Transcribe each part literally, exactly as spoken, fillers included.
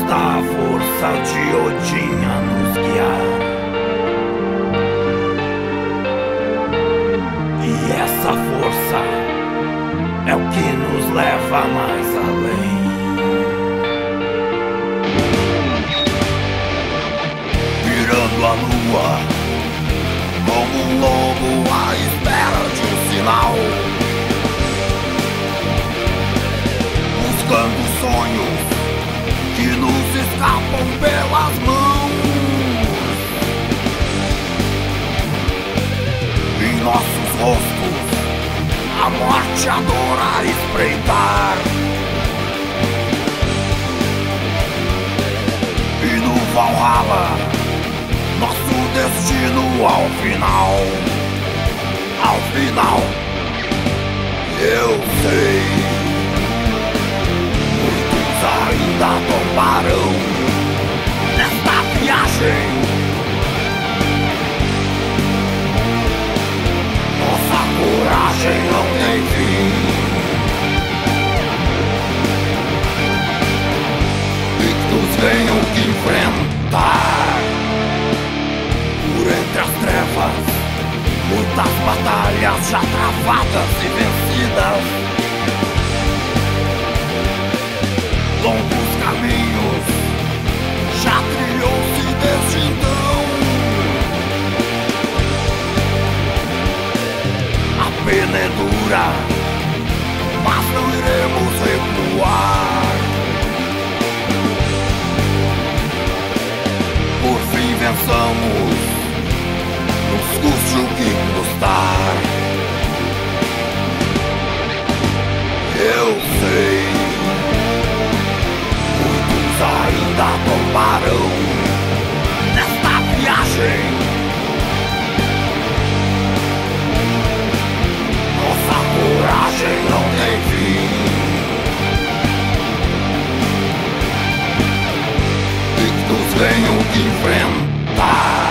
a força de Odin a nos guiar. E essa força é o que nos leva mais além. Mirando a lua como um lobo à espera de um sinal, buscando sonhos que nos escapam pelas mãos. Em nossos rostos a morte adora espreitar, e no Valhalla nosso destino ao final. Ao final eu sei, muitos ainda tombarão nesta viagem. Nossa coragem não tem fim. Victos venham que enfrentar por entre as trevas muitas batalhas já travadas e vencidas, longos caminhos já trilhou-se desde então. A pena é dura, mas não iremos recuar. Por fim vençamos, nos custe o que custar. Eu sei, muitos ainda tombarão nesta viagem. Nossa coragem não tem fim. Victos venham que enfrentar.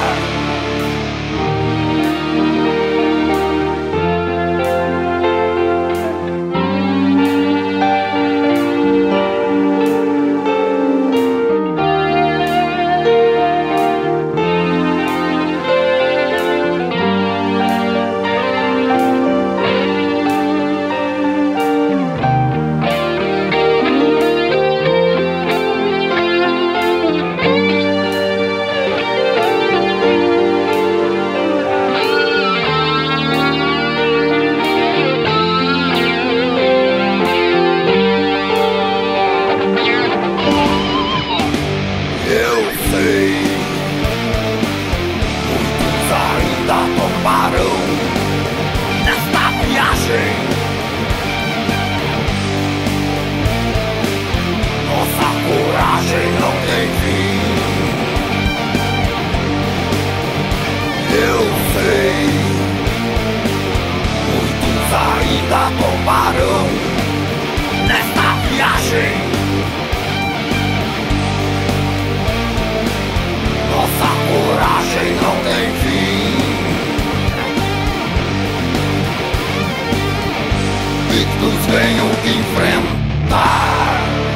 Victos venham que enfrentar.